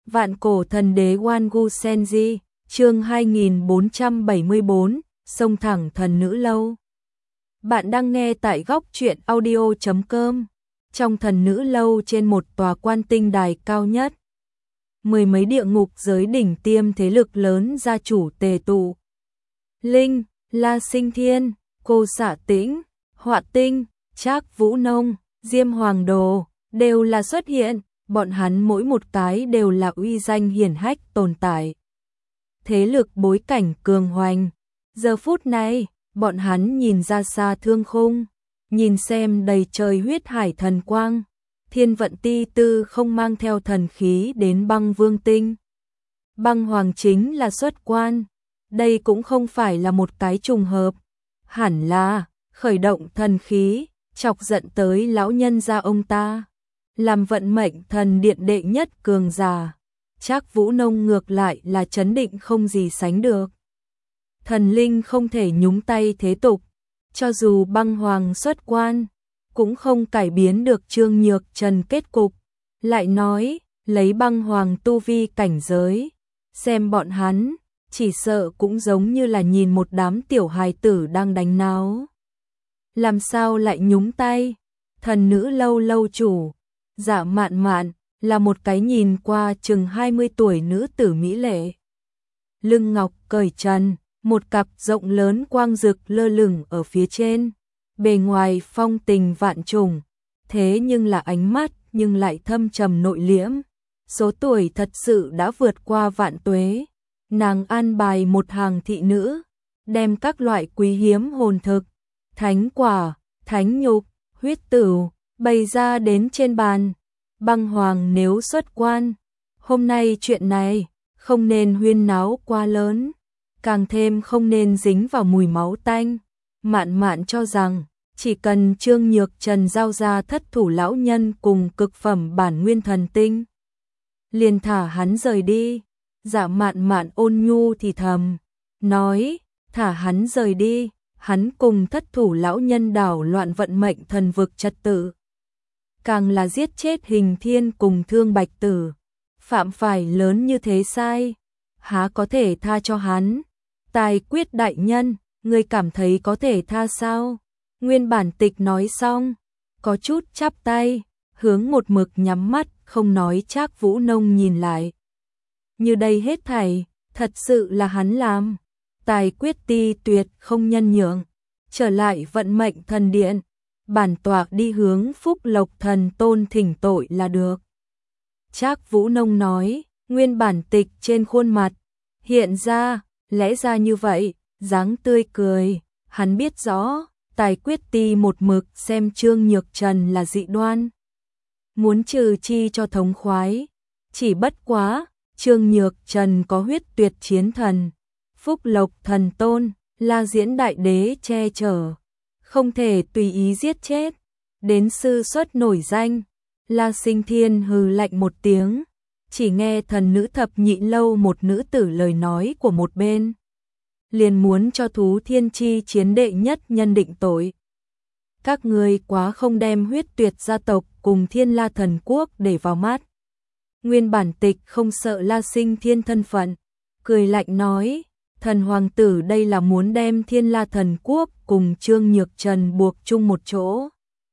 Vạn cổ thần đế Wangu Senji, chương 2474, sông thẳng thần nữ lâu. Bạn đang nghe tại góc truyện audio.com. Trong thần nữ lâu trên một tòa quan tinh đài cao nhất, mười mấy địa ngục giới đỉnh tiêm thế lực lớn gia chủ tề tụ. Linh, La Sinh Thiên, Cô Xạ Tĩnh, Họa Tinh, Trác Vũ Nông, Diêm Hoàng Đồ đều là xuất hiện, bọn hắn mỗi một cái đều là uy danh hiển hách tồn tại. Thế lực bối cảnh cường hoành. Giờ phút này, bọn hắn nhìn ra xa thương khung, nhìn xem đầy trời huyết hải thần quang, thiên vận ti tư không mang theo thần khí đến băng vương tinh. Băng hoàng chính là xuất quan, đây cũng không phải là một cái trùng hợp, hẳn là khởi động thần khí, chọc giận tới lão nhân gia ông ta, làm vận mệnh thần điện đệ nhất cường giả. Trác Vũ Nông ngược lại là chấn định không gì sánh được. Thần linh không thể nhúng tay thế tục, cho dù băng hoàng xuất quan, cũng không cải biến được Trương Nhược Trần kết cục. Lại nói, lấy băng hoàng tu vi cảnh giới, xem bọn hắn, chỉ sợ cũng giống như là nhìn một đám tiểu hài tử đang đánh náo. Làm sao lại nhúng tay? Thần nữ lâu lâu chủ, Dạ Mạn Mạn, là một cái nhìn qua chừng 20 tuổi nữ tử mỹ lệ. Lưng ngọc cởi trần, một cặp rộng lớn quang rực lơ lửng ở phía trên, bề ngoài phong tình vạn trùng, thế nhưng là ánh mắt nhưng lại thâm trầm nội liễm. Số tuổi thật sự đã vượt qua vạn tuế. Nàng an bài một hàng thị nữ, đem các loại quý hiếm hồn thực, thánh quả, thánh nhục, huyết tửu bày ra đến trên bàn. Băng hoàng nếu xuất quan, hôm nay chuyện này không nên huyên náo quá lớn, càng thêm không nên dính vào mùi máu tanh. Mạn Mạn cho rằng chỉ cần Trương Nhược Trần giao ra thất thủ lão nhân cùng cực phẩm bản nguyên thần tinh, liền thả hắn rời đi. Dạ Mạn Mạn ôn nhu thì thầm, nói, thả hắn rời đi, hắn cùng thất thủ lão nhân đảo loạn vận mệnh thần vực trật tự. Càng là giết chết Hình Thiên cùng Thương Bạch Tử, phạm phải lớn như thế sai, há có thể tha cho hắn? Tài quyết đại nhân, ngươi cảm thấy có thể tha sao? Nguyên bản tịch nói xong, có chút chắp tay, hướng một mực nhắm mắt không nói Trác Vũ Nông nhìn lại. Như đây hết thảy, thật sự là hắn làm. Tài quyết ti tuyệt không nhân nhượng, trở lại vận mệnh thần điện, bản tọa đi hướng Phúc Lộc Thần Tôn thỉnh tội là được. Trác Vũ Nông nói, nguyên bản tịch trên khuôn mặt hiện ra, lẽ ra như vậy, dáng tươi cười. Hắn biết rõ, tài quyết ti một mực xem Trương Nhược Trần là dị đoan, muốn trừ chi cho thống khoái. Chỉ bất quá, Trương Nhược Trần có huyết tuyệt chiến thần, Phúc Lộc Thần Tôn, La Diễn Đại Đế che chở, không thể tùy ý giết chết. Đến sư xuất nổi danh, La Sinh Thiên hừ lạnh một tiếng, chỉ nghe thần nữ thập nhị lâu một nữ tử lời nói của một bên, liền muốn cho thú thiên chi chiến đệ nhất nhân định tội. Các ngươi quá không đem huyết tuyệt gia tộc cùng Thiên La thần quốc để vào mắt. Nguyên bản tịch không sợ La Sinh Thiên thân phận, cười lạnh nói, thần hoàng tử đây là muốn đem Thiên La thần quốc cùng Trương Nhược Trần buộc chung một chỗ.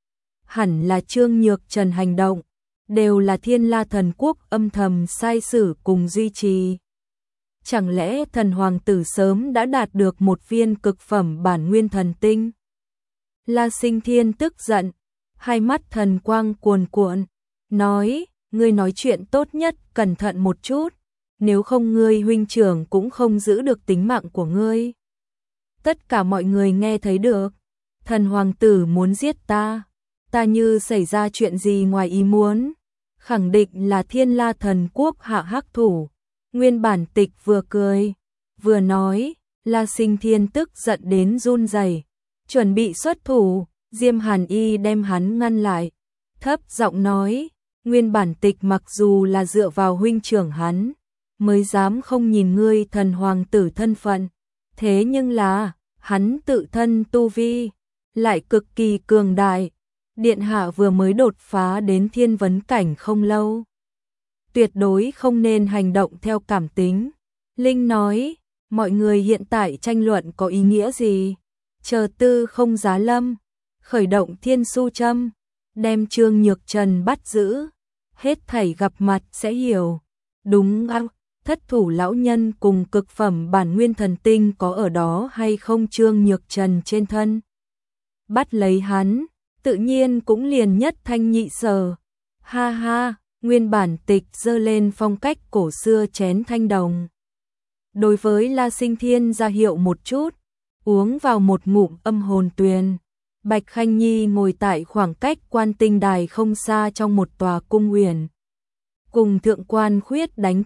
Hẳn là Trương Nhược Trần hành động, đều là Thiên La thần quốc âm thầm sai sử cùng duy trì. Chẳng lẽ thần hoàng tử sớm đã đạt được một viên cực phẩm bản nguyên thần tinh? La Sinh Thiên tức giận, hai mắt thần quang cuồn cuộn, nói, ngươi nói chuyện tốt nhất cẩn thận một chút, nếu không ngươi huynh trưởng cũng không giữ được tính mạng của ngươi. Tất cả mọi người nghe thấy được, thần hoàng tử muốn giết ta, ta như xảy ra chuyện gì ngoài ý muốn, khẳng định là Thiên La thần quốc hạ hắc thủ. Nguyên bản tịch vừa cười, vừa nói, La Sinh Thiên tức giận đến run rẩy, chuẩn bị xuất thủ. Diêm Hàn Y đem hắn ngăn lại, thấp giọng nói, nguyên bản tịch mặc dù là dựa vào huynh trưởng hắn, mới dám không nhìn ngươi thần hoàng tử thân phận, thế nhưng là, hắn tự thân tu vi, lại cực kỳ cường đại. Điện hạ vừa mới đột phá đến thiên vấn cảnh không lâu. tuyệt đối không nên hành động theo cảm tính. Linh nói, mọi người hiện tại tranh luận có ý nghĩa gì? Chờ Tư Không giá lâm, khởi động Thiên Su Châm, đem Trương Nhược Trần bắt giữ, hết thảy gặp mặt sẽ hiểu. Đúng không? Thất thủ lão nhân cùng cực phẩm bản nguyên thần tinh có ở đó hay không? Trương Nhược Trần trên thân bắt lấy hắn, tự nhiên cũng liền nhất thanh nhị sở. Ha ha, nguyên bản tịch giơ lên phong cách cổ xưa chén thanh đồng. Đối với La Sinh Thiên ra hiệu một chút, uống vào một ngụm âm hồn tuyền. Bạch Khanh Nhi ngồi tại khoảng cách Quan Tinh Đài không xa trong một tòa cung huyền. Cùng Thượng Quan Khuyết đánh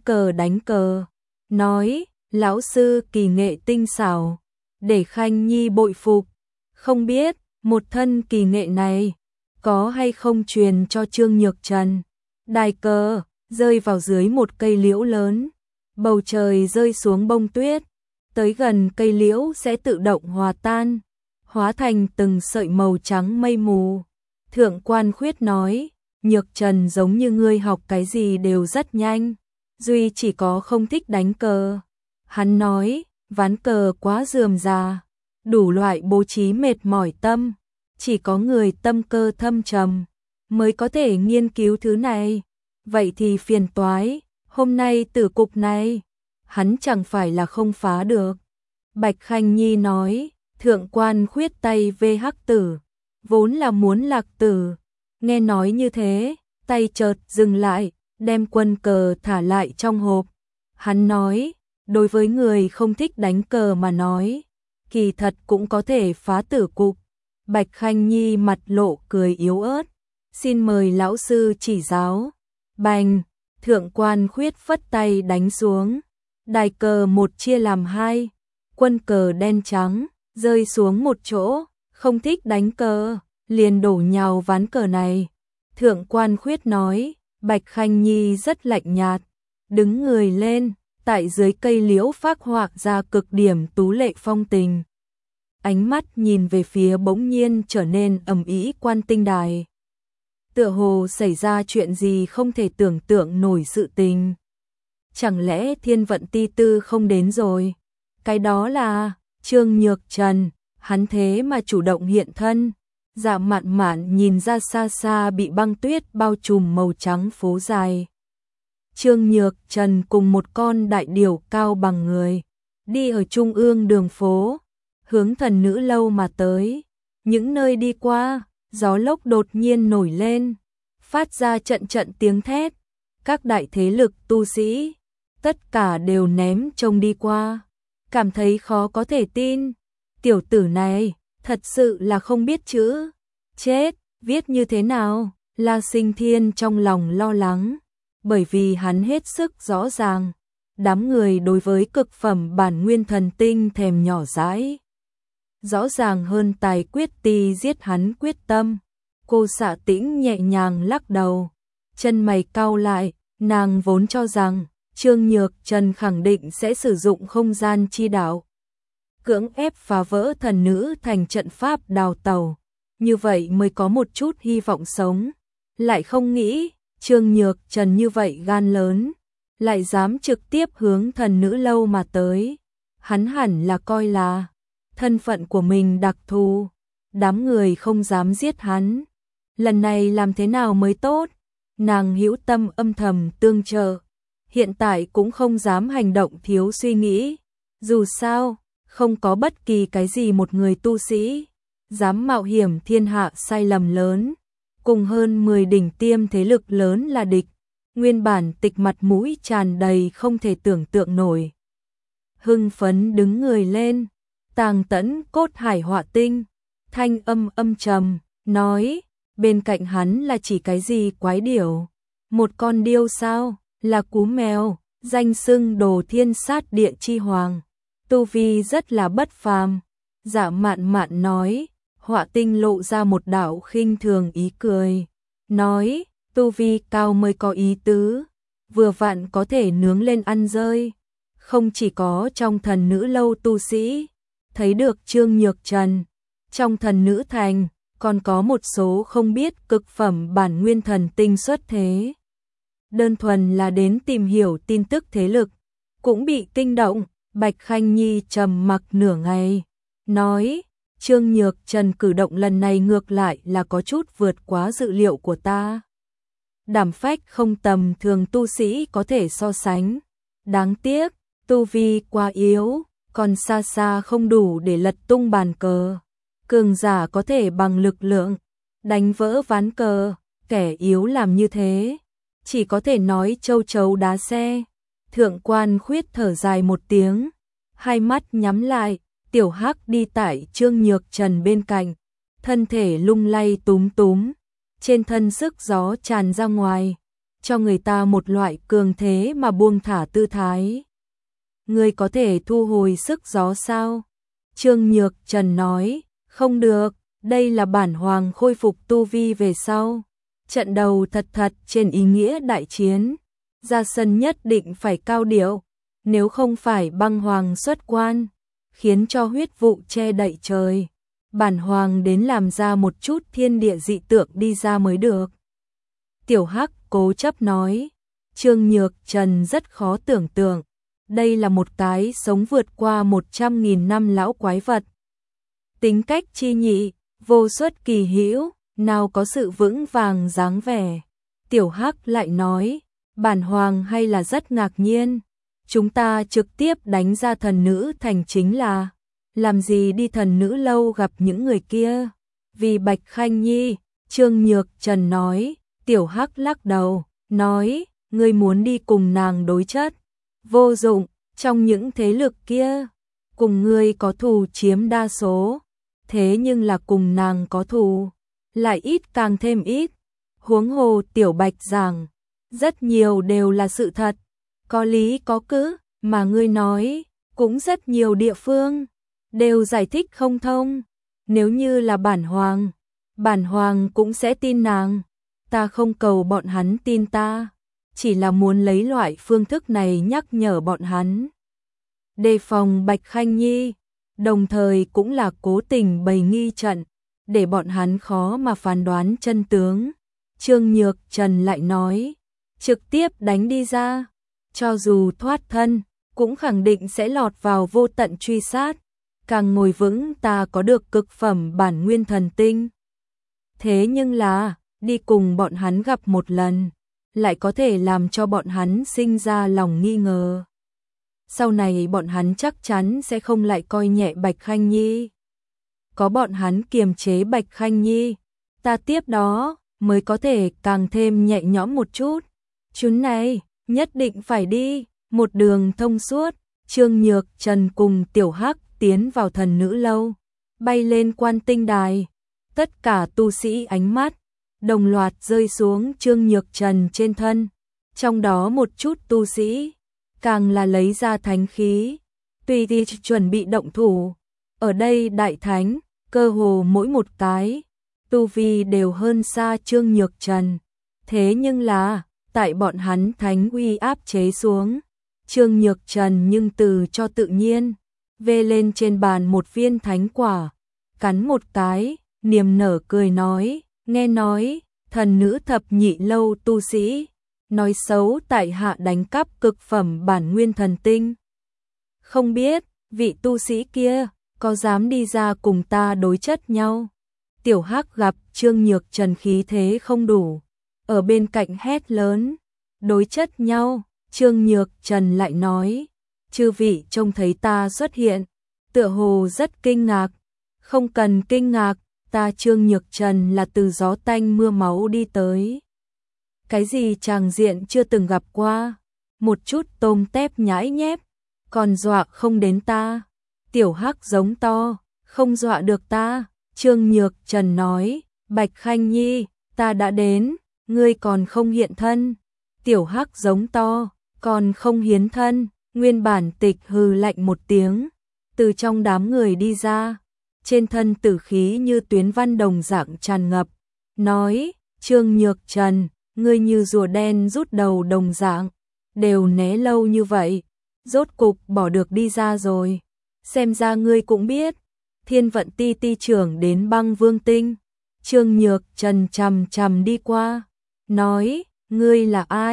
cờ, nói, lão sư kỳ nghệ tinh xảo, để Khanh Nhi bội phục. Không biết, một thân kỳ nghệ này, có hay không truyền cho Trương Nhược Trần. Đài cờ, rơi vào dưới một cây liễu lớn, bầu trời rơi xuống bông tuyết, tới gần cây liễu sẽ tự động hòa tan, hóa thành từng sợi màu trắng mây mù. Thượng Quan Khuyết nói, Nhược Trần giống như ngươi học cái gì đều rất nhanh, duy chỉ có không thích đánh cờ. Hắn nói, ván cờ quá rườm rà, đủ loại bố trí mệt mỏi tâm, chỉ có người tâm cơ thâm trầm mới có thể nghiên cứu thứ này. Vậy thì phiền toái, hôm nay tử cục này, hắn chẳng phải là không phá được. Bạch Khanh Nhi nói, Thượng Quan Khuyết tay vê hắc tử, vốn là muốn lạc tử. Nghe nói như thế, tay chợt dừng lại, đem quân cờ thả lại trong hộp. Hắn nói, đối với người không thích đánh cờ mà nói, kỳ thật cũng có thể phá tử cục. Bạch Khanh Nhi mặt lộ cười yếu ớt, xin mời lão sư chỉ giáo. Bành, Thượng Quan Khuyết phất tay đánh xuống, đài cờ một chia làm hai, quân cờ đen trắng rơi xuống một chỗ, không thích đánh cờ liền đổ nhào ván cờ này. Thượng Quan Khuyết nói, Bạch Khanh Nhi rất lạnh nhạt, đứng người lên, tại dưới cây liễu phác họa ra cực điểm tú lệ phong tình. Ánh mắt nhìn về phía bỗng nhiên trở nên ầm ĩ Quan Tinh Đài. Tựa hồ xảy ra chuyện gì không thể tưởng tượng nổi sự tình. Chẳng lẽ Thiên Vận Ti Tư không đến rồi? Cái đó là Trương Nhược Trần, hắn thế mà chủ động hiện thân. Dạ Mạn Mạn nhìn ra xa xa bị băng tuyết bao trùm màu trắng phố dài. Trương Nhược Trần cùng một con đại điểu cao bằng người, đi ở trung ương đường phố, hướng Thần Nữ Lâu mà tới. Những nơi đi qua, gió lốc đột nhiên nổi lên, phát ra trận trận tiếng thét. Các đại thế lực tu sĩ, tất cả đều ném trông đi qua, cảm thấy khó có thể tin. Tiểu tử này, thật sự là không biết chữ. Chết, viết như thế nào? La Sinh Thiên trong lòng lo lắng, bởi vì hắn hết sức rõ ràng, đám người đối với cực phẩm bản nguyên thần tinh thèm nhỏ dãi. Rõ ràng hơn Tài Quyết Ti giết hắn quyết tâm. Cô Xạ Tĩnh nhẹ nhàng lắc đầu, chân mày cau lại, nàng vốn cho rằng Trương Nhược Trần khẳng định sẽ sử dụng không gian chi đạo, cưỡng ép phá vỡ thần nữ thành trận pháp đào tẩu, như vậy mới có một chút hy vọng sống. Lại không nghĩ, Trương Nhược Trần như vậy gan lớn, lại dám trực tiếp hướng Thần Nữ Lâu mà tới. Hắn hẳn là coi là thân phận của mình đặc thù, đám người không dám giết hắn. Lần này làm thế nào mới tốt? Nàng hữu tâm âm thầm tương trợ, hiện tại cũng không dám hành động thiếu suy nghĩ. Dù sao, không có bất kỳ cái gì một người tu sĩ dám mạo hiểm thiên hạ sai lầm lớn, cùng hơn 10 đỉnh tiêm thế lực lớn là địch. Nguyên bản tịch mặt mũi tràn đầy không thể tưởng tượng nổi. Hưng phấn đứng người lên, Tàng Tẫn Cốt Hải Họa Tinh, thanh âm âm trầm, nói, bên cạnh hắn là chỉ cái gì quái điểu? Một con điêu sao? Là cú mèo, danh xưng Đồ Thiên Sát Địa Chi Hoàng, tu vi rất là bất phàm. Dạ Mạn Mạn nói, Họa Tinh lộ ra một đạo khinh thường ý cười, nói, tu vi cao mới có ý tứ, vừa vặn có thể nướng lên ăn rơi. Không chỉ có trong Thần Nữ Lâu tu sĩ thấy được Trương Nhược Trần, trong Thần Nữ Thành còn có một số không biết cực phẩm bản nguyên thần tinh xuất thế. đơn thuần là đến tìm hiểu tin tức thế lực, cũng bị kinh động. Bạch Khanh Nhi trầm mặc nửa ngày, nói, Trương Nhược Trần cử động lần này ngược lại là có chút vượt quá dự liệu của ta. Đảm phách không tầm thường tu sĩ có thể so sánh. Đáng tiếc, tu vi quá yếu, còn xa xa không đủ để lật tung bàn cờ. Cường giả có thể bằng lực lượng đánh vỡ ván cờ, kẻ yếu làm như thế, chỉ có thể nói châu chấu đá xe. Thượng quan Khuyết thở dài một tiếng, hai mắt nhắm lại, Tiểu Hắc đi tại Trương Nhược Trần bên cạnh, thân thể lung lay túm túm, trên thân sức gió tràn ra ngoài, cho người ta một loại cường thế mà buông thả tư thái. Ngươi có thể thu hồi sức gió sao? Trương Nhược Trần nói, không được, đây là bản hoàng khôi phục tu vi về sau. Trận đầu thật trên ý nghĩa đại chiến, ra sân nhất định phải cao điệu, nếu không phải băng hoàng xuất quan, khiến cho huyết vụ che đậy trời. Bản hoàng đến làm ra một chút thiên địa dị tượng đi ra mới được. Tiểu Hắc cố chấp nói, Trương Nhược Trần rất khó tưởng tượng, đây là một cái sống vượt qua 100.000 năm lão quái vật. Tính cách chi nhị, vô xuất kỳ hữu, nào có sự vững vàng dáng vẻ. Tiểu Hắc lại nói, bản hoàng hay là rất ngạc nhiên, chúng ta trực tiếp đánh ra thần nữ thành chính là, làm gì đi thần nữ lâu gặp những người kia. Vì Bạch Khanh Nhi, Trương Nhược Trần nói. Tiểu Hắc lắc đầu, nói, ngươi muốn đi cùng nàng đối chất, vô dụng, trong những thế lực kia, cùng ngươi có thù chiếm đa số, thế nhưng là cùng nàng có thù, lại ít càng thêm ít. Huống hồ Tiểu Bạch giảng, rất nhiều đều là sự thật, có lý có cứ, mà ngươi nói, cũng rất nhiều địa phương, đều giải thích không thông. Nếu như là bản hoàng cũng sẽ tin nàng. Ta không cầu bọn hắn tin ta, chỉ là muốn lấy loại phương thức này nhắc nhở bọn hắn đề phòng Bạch Khanh Nhi, đồng thời cũng là cố tình bày nghi trận, để bọn hắn khó mà phán đoán chân tướng. Trương Nhược Trần lại nói, trực tiếp đánh đi ra, cho dù thoát thân, cũng khẳng định sẽ lọt vào vô tận truy sát. Càng ngồi vững ta có được cực phẩm bản nguyên thần tinh. Thế nhưng là, đi cùng bọn hắn gặp một lần, lại có thể làm cho bọn hắn sinh ra lòng nghi ngờ. Sau này bọn hắn chắc chắn sẽ không lại coi nhẹ Bạch Khanh Nhi. Có bọn hắn kiềm chế Bạch Khanh Nhi, ta tiếp đó mới có thể càng thêm nhẹ nhõm một chút. Chuyến này, nhất định phải đi, một đường thông suốt. Trương Nhược Trần cùng Tiểu Hắc tiến vào thần nữ lâu, bay lên quan tinh đài. Tất cả tu sĩ ánh mắt đồng loạt rơi xuống Trương Nhược Trần trên thân, trong đó một chút tu sĩ càng là lấy ra thánh khí, tùy thì chuẩn bị động thủ. Ở đây đại thánh, cơ hồ mỗi một cái tu vi đều hơn xa Trương Nhược Trần, thế nhưng là tại bọn hắn thánh uy áp chế xuống, Trương Nhược Trần nhưng từ cho tự nhiên vê lên trên bàn một viên thánh quả, cắn một cái, niềm nở cười nói, nghe nói, thần nữ thập nhị lâu tu sĩ, nói xấu tại hạ đánh cắp cực phẩm bản nguyên thần tinh. Không biết, vị tu sĩ kia, có dám đi ra cùng ta đối chất nhau? Tiểu Hắc gặp Trương Nhược Trần khí thế không đủ, ở bên cạnh hét lớn, đối chất nhau. Trương Nhược Trần lại nói, chư vị trông thấy ta xuất hiện, tựa hồ rất kinh ngạc. Không cần kinh ngạc, ta Trương Nhược Trần là từ gió tanh mưa máu đi tới. Cái gì tràng diện chưa từng gặp qua, một chút tôm tép nhãi nhép, còn dọa không đến ta. Tiểu Hắc giống to, không dọa được ta. Trương Nhược Trần nói, Bạch Khanh Nhi, ta đã đến, ngươi còn không hiện thân. Tiểu Hắc giống to, còn không hiến thân. Nguyên bản Tịch hừ lạnh một tiếng, từ trong đám người đi ra, trên thân tử khí như tuyến văn đồng dạng tràn ngập, nói, Trương Nhược Trần, ngươi như rùa đen rút đầu đồng dạng, đều né lâu như vậy, rốt cục bỏ được đi ra rồi. Xem ra ngươi cũng biết, Thiên Vận Ti ti trưởng đến Băng Vương Tinh. Trương Nhược Trần chằm chằm đi qua, nói, ngươi là ai,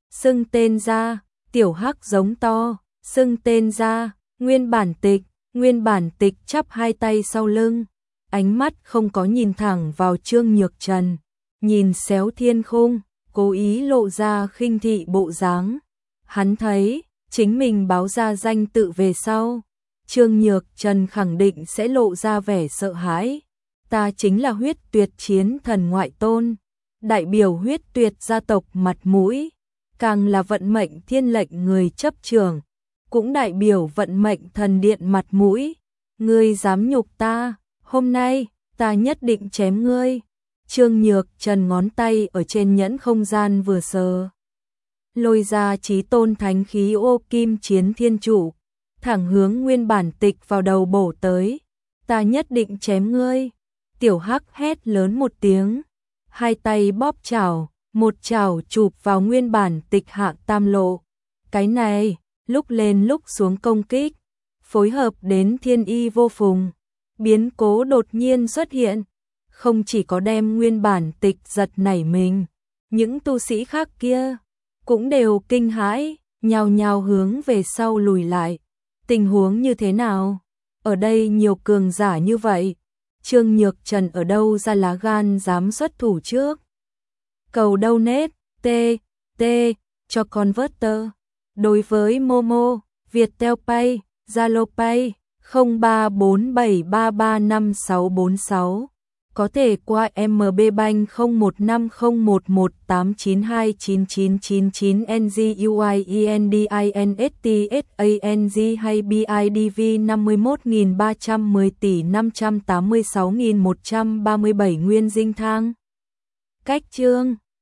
xưng tên ra, tiểu hắc giống to, xưng tên ra, nguyên bản tịch chắp hai tay sau lưng, ánh mắt không có nhìn thẳng vào Trương Nhược Trần, nhìn xéo thiên khung, cố ý lộ ra khinh thị bộ dáng. Hắn thấy, chính mình báo ra danh tự về sau, Trương Nhược Trần khẳng định sẽ lộ ra vẻ sợ hãi. Ta chính là huyết tuyệt chiến thần ngoại tôn, đại biểu huyết tuyệt gia tộc mặt mũi, càng là vận mệnh thiên lệnh người chấp trường, cũng đại biểu vận mệnh thần điện mặt mũi. Ngươi dám nhục ta, hôm nay, ta nhất định chém ngươi. Trương Nhược Trần ngón tay ở trên nhẫn không gian vừa sờ, lôi ra chí tôn thánh khí ô kim chiến thiên trụ, thẳng hướng nguyên bản tịch vào đầu bổ tới. Ta nhất định chém ngươi. Tiểu hắc hét lớn một tiếng, hai tay bóp chảo, một chảo chụp vào nguyên bản tịch hạ tam lộ. Cái này, lúc lên lúc xuống công kích, phối hợp đến thiên y vô phùng. Biến cố đột nhiên xuất hiện, không chỉ có đem nguyên bản tịch giật nảy mình, những tu sĩ khác kia cũng đều kinh hãi, nhao nhao hướng về sau lùi lại. Tình huống như thế nào? Ở đây nhiều cường giả như vậy, Trương Nhược Trần ở đâu ra lá gan dám xuất thủ trước? Cầu donate TT cho converter. Đối với Momo, Viettel Pay, Zalo Pay 0347335646, có thể qua MB Bank 015011892999 NGUIENDINSTSANG hay BIDV 51310 tỷ 586.137 nguyên dinh thang. Cách chương